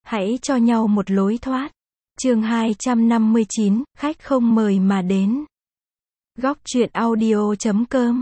Hãy cho nhau một lối thoát. Chương 259, khách không mời mà đến. Góc truyện audio.com.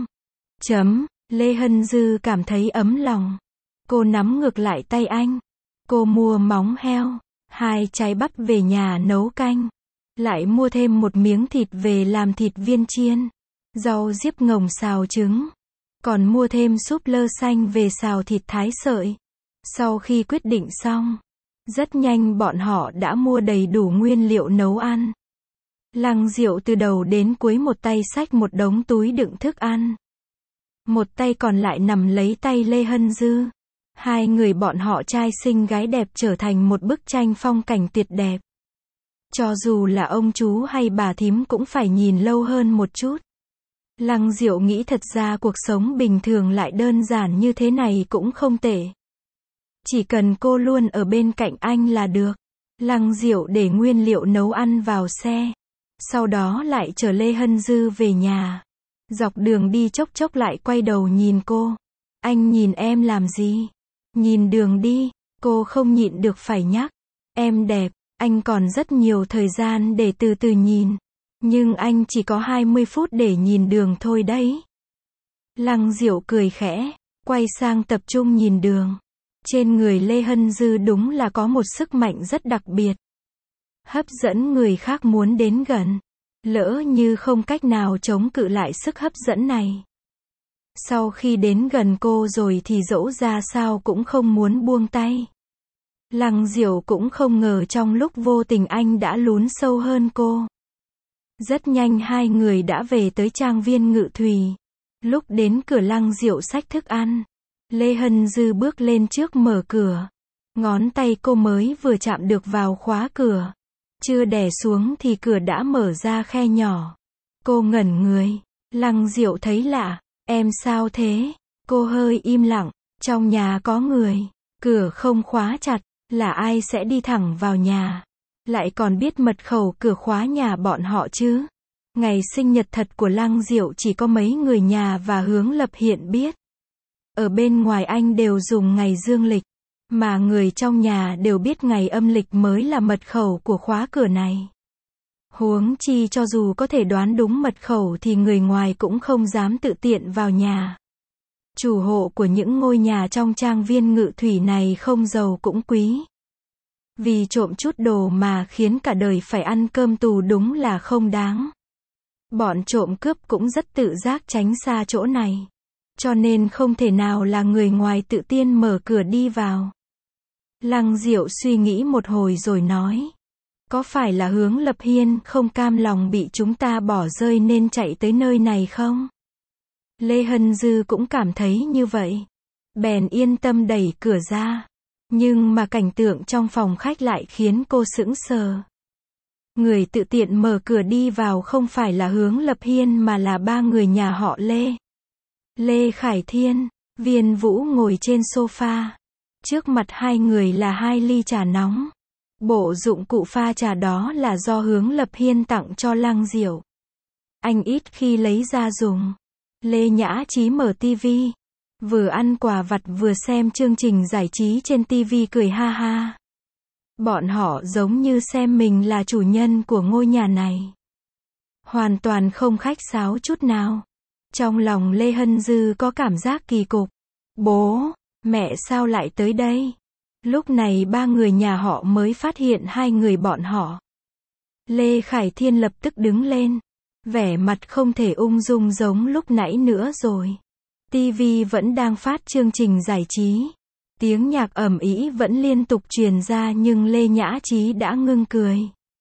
Lê Hân Dư cảm thấy ấm lòng. Cô nắm ngược lại tay anh. Cô mua móng heo, 2 trái bắp về nhà nấu canh. Lại mua thêm 1 miếng thịt về làm thịt viên chiên. Rau diếp ngồng xào trứng. Còn mua thêm súp lơ xanh về xào thịt thái sợi. Sau khi quyết định xong, rất nhanh bọn họ đã mua đầy đủ nguyên liệu nấu ăn. Lăng Diệu từ đầu đến cuối một tay xách một đống túi đựng thức ăn. Một tay còn lại nằm lấy tay Lê Hân Dư. 2 người bọn họ trai xinh gái đẹp trở thành một bức tranh phong cảnh tuyệt đẹp. Cho dù là ông chú hay bà thím cũng phải nhìn lâu hơn một chút. Lăng Diệu nghĩ thật ra cuộc sống bình thường lại đơn giản như thế này cũng không tệ. Chỉ cần cô luôn ở bên cạnh anh là được. Lăng Diệu để nguyên liệu nấu ăn vào xe. Sau đó lại chở Lê Hân Dư về nhà. Dọc đường đi chốc chốc lại quay đầu nhìn cô. Anh nhìn em làm gì? Nhìn đường đi. Cô không nhịn được phải nhắc. Em đẹp, anh còn rất nhiều thời gian để từ từ nhìn. Nhưng anh chỉ có 20 phút để nhìn đường thôi đấy. Lăng Diệu cười khẽ, quay sang tập trung nhìn đường. Trên người Lê Hân Dư đúng là có một sức mạnh rất đặc biệt. Hấp dẫn người khác muốn đến gần. Lỡ như không cách nào chống cự lại sức hấp dẫn này. Sau khi đến gần cô rồi thì dẫu ra sao cũng không muốn buông tay. Lăng Diệu cũng không ngờ trong lúc vô tình anh đã lún sâu hơn cô. Rất nhanh 2 người đã về tới trang viên Ngự Thùy. Lúc đến cửa Lăng Diệu xách thức ăn. Lê Hân Dư bước lên trước mở cửa. Ngón tay cô mới vừa chạm được vào khóa cửa. Chưa đè xuống thì cửa đã mở ra khe nhỏ. Cô ngẩn người. Lăng Diệu thấy lạ. Em sao thế? Cô hơi im lặng. Trong nhà có người. Cửa không khóa chặt. Là ai sẽ đi thẳng vào nhà? Lại còn biết mật khẩu cửa khóa nhà bọn họ chứ? Ngày sinh nhật thật của Lăng Diệu chỉ có mấy người nhà và Hướng Lập Hiện biết. Ở bên ngoài anh đều dùng ngày dương lịch. Mà người trong nhà đều biết ngày âm lịch mới là mật khẩu của khóa cửa này. Huống chi cho dù có thể đoán đúng mật khẩu thì người ngoài cũng không dám tự tiện vào nhà. Chủ hộ của những ngôi nhà trong trang viên Ngự Thủy này không giàu cũng quý. Vì trộm chút đồ mà khiến cả đời phải ăn cơm tù đúng là không đáng. Bọn trộm cướp cũng rất tự giác tránh xa chỗ này. Cho nên không thể nào là người ngoài tự tiên mở cửa đi vào. Lăng Diệu suy nghĩ một hồi rồi nói. Có phải là Hướng Lập Hiên không cam lòng bị chúng ta bỏ rơi nên chạy tới nơi này không? Lê Hân Dư cũng cảm thấy như vậy. Bèn yên tâm đẩy cửa ra. Nhưng mà cảnh tượng trong phòng khách lại khiến cô sững sờ. Người tự tiện mở cửa đi vào không phải là Hướng Lập Hiên mà là 3 người nhà họ Lê. Lê Khải Thiên, Viên Vũ ngồi trên sofa. Trước mặt 2 người là 2 ly trà nóng. Bộ dụng cụ pha trà đó là do Hướng Lập Hiên tặng cho Lăng Diệu. Anh ít khi lấy ra dùng. Lê Nhã Trí mở tivi. Vừa ăn quà vặt vừa xem chương trình giải trí trên tivi cười ha ha. Bọn họ giống như xem mình là chủ nhân của ngôi nhà này. Hoàn toàn không khách sáo chút nào. Trong lòng Lê Hân Dư có cảm giác kỳ cục. Bố, mẹ sao lại tới đây? Lúc này 3 người nhà họ mới phát hiện 2 người bọn họ. Lê Khải Thiên lập tức đứng lên. Vẻ mặt không thể ung dung giống lúc nãy nữa rồi. TV vẫn đang phát chương trình giải trí. Tiếng nhạc ầm ĩ vẫn liên tục truyền ra nhưng Lê Nhã Trí đã ngưng cười.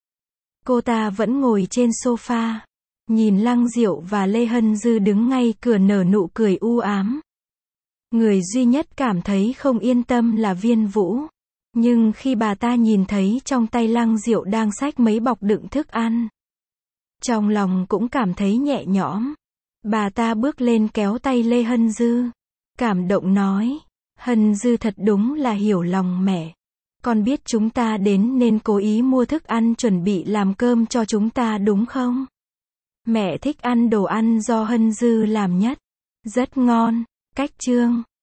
Cô ta vẫn ngồi trên sofa. Nhìn Lăng Diệu và Lê Hân Dư đứng ngay cửa nở nụ cười u ám. Người duy nhất cảm thấy không yên tâm là Viên Vũ. Nhưng khi bà ta nhìn thấy trong tay Lăng Diệu đang xách mấy bọc đựng thức ăn. Trong lòng cũng cảm thấy nhẹ nhõm. Bà ta bước lên kéo tay Lê Hân Dư. Cảm động nói. Hân Dư thật đúng là hiểu lòng mẹ. Con biết chúng ta đến nên cố ý mua thức ăn chuẩn bị làm cơm cho chúng ta đúng không? Mẹ thích ăn đồ ăn do Hân Dư làm nhất. Rất ngon. Cách chương